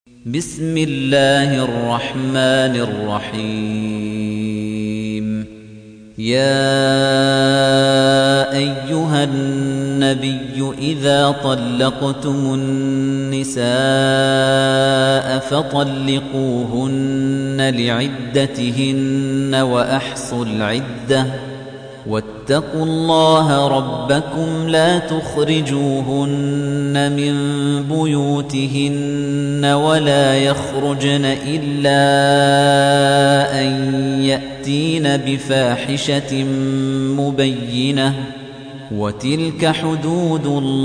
بسم الله الرحمن الرحيم يا أيها النبي إذا طلقتم النساء فطلقوهن لعدتهن وأحصوا العدة واتقوا الله ربكم لا تخرجوهن من بيوتهن ولا يخرجن إلا أن يأتين بفاحشة مبينة وتلك حدود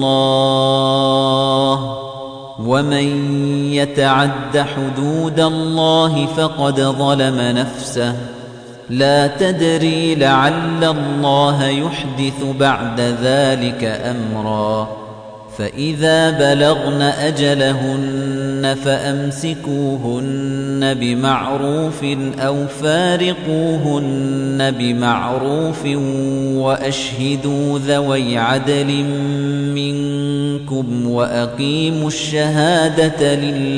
الله ومن يتعد حدود الله فقد ظلم نفسه لا تدري لعل الله يحدث بعد ذلك أمرا فإذا بلغن أجلهن فأمسكوهن بمعروف أو فارقوهن بمعروف وأشهدوا ذوي عدل منكم وأقيموا الشهادة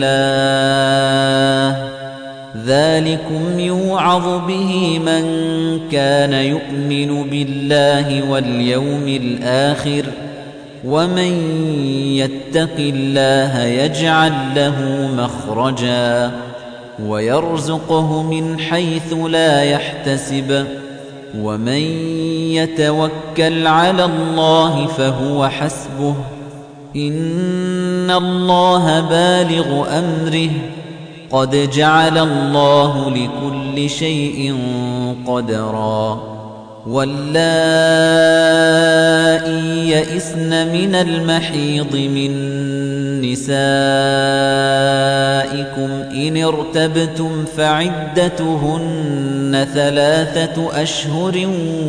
لله ذلكم يوعظ به من كان يؤمن بالله واليوم الآخر ومن يتق الله يجعل له مخرجا ويرزقه من حيث لا يحتسب ومن يتوكل على الله فهو حسبه إن الله بالغ أمره قد جعل الله لكل شيء قدرا واللائي يئسن من المحيض من نسائكم إن ارتبتم فعدتهن 3 أشهر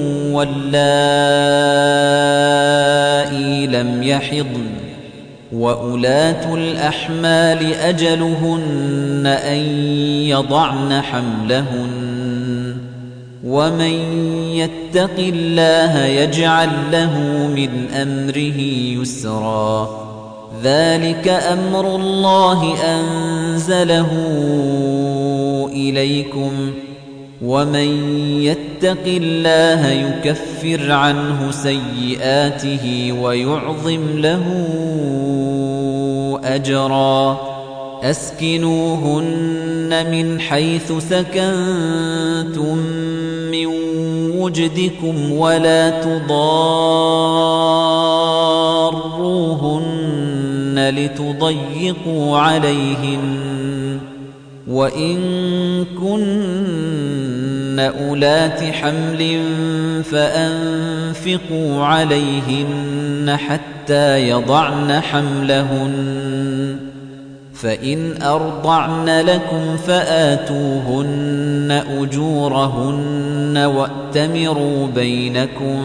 واللائي لم يحضن وأولاة الأحمال أجلهن أن يضعن حملهن ومن يتق الله يجعل له من أمره يسرا ذلك أمر الله أنزله إليكم ومن يتق الله يكفر عنه سيئاته ويعظم له أجرا أسكنوهن من حيث سكنتم من وجدكم ولا تضاروهن لتضيقوا عليهن وإن كن أولات حمل فأنفقوا عليهن حتى يضعن حملهن فإن أرضعن لكم فآتوهن أجورهن وأتمروا بينكم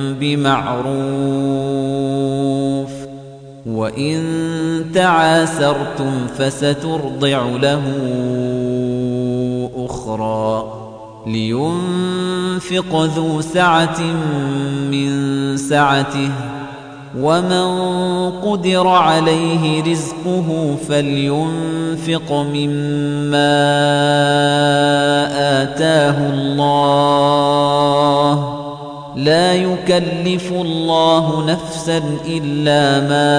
بمعروف وإن تعاسرتم فسترضع له أخرى لينفق ذو سعة من سعته ومن قدر عليه رزقه فلينفق مما آتاه الله لا يكلف الله نفسا إلا ما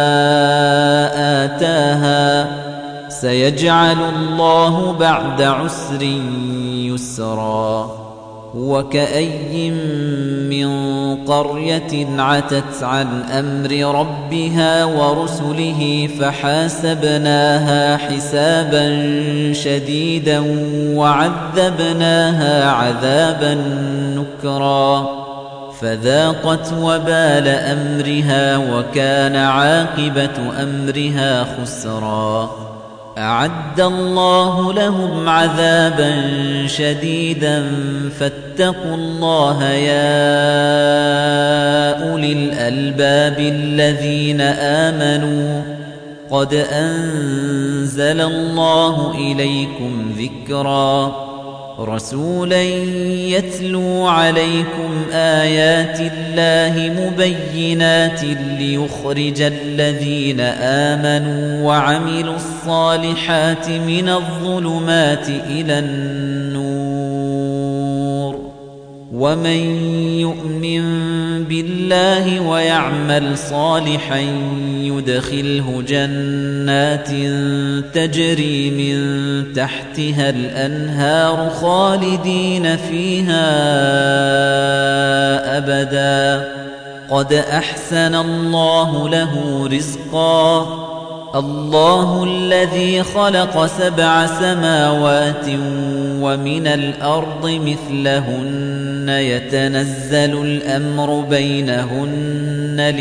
آتاها سيجعل الله بعد عسر يسرا وكأي من قرية عتت عن أمر ربها ورسله فحاسبناها حسابا شديدا وعذبناها عذابا نكرا فذاقت وبال أمرها وكان عاقبة أمرها خسرا أعد الله لهم عذابا شديدا فاتقوا الله يا أولي الألباب الذين آمنوا قد أنزل الله إليكم ذكرا رسولا يتلو عليكم آيات الله مبينات ليخرج الذين آمنوا وعملوا الصالحات من الظلمات إلى النور ومن يؤمن بالله ويعمل صالحا يدخله جنات تجري من تحتها الأنهار خالدين فيها أبدا قد أحسن الله له رزقا الله الذي خلق 7 سماوات ومن الأرض مثلهن يتنزل الأمر بينهن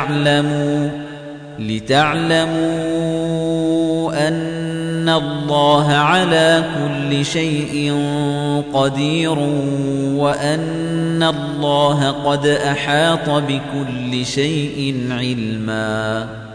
لتعلموا أن الله على كل شيء قدير وأن الله قد أحاط بكل شيء علما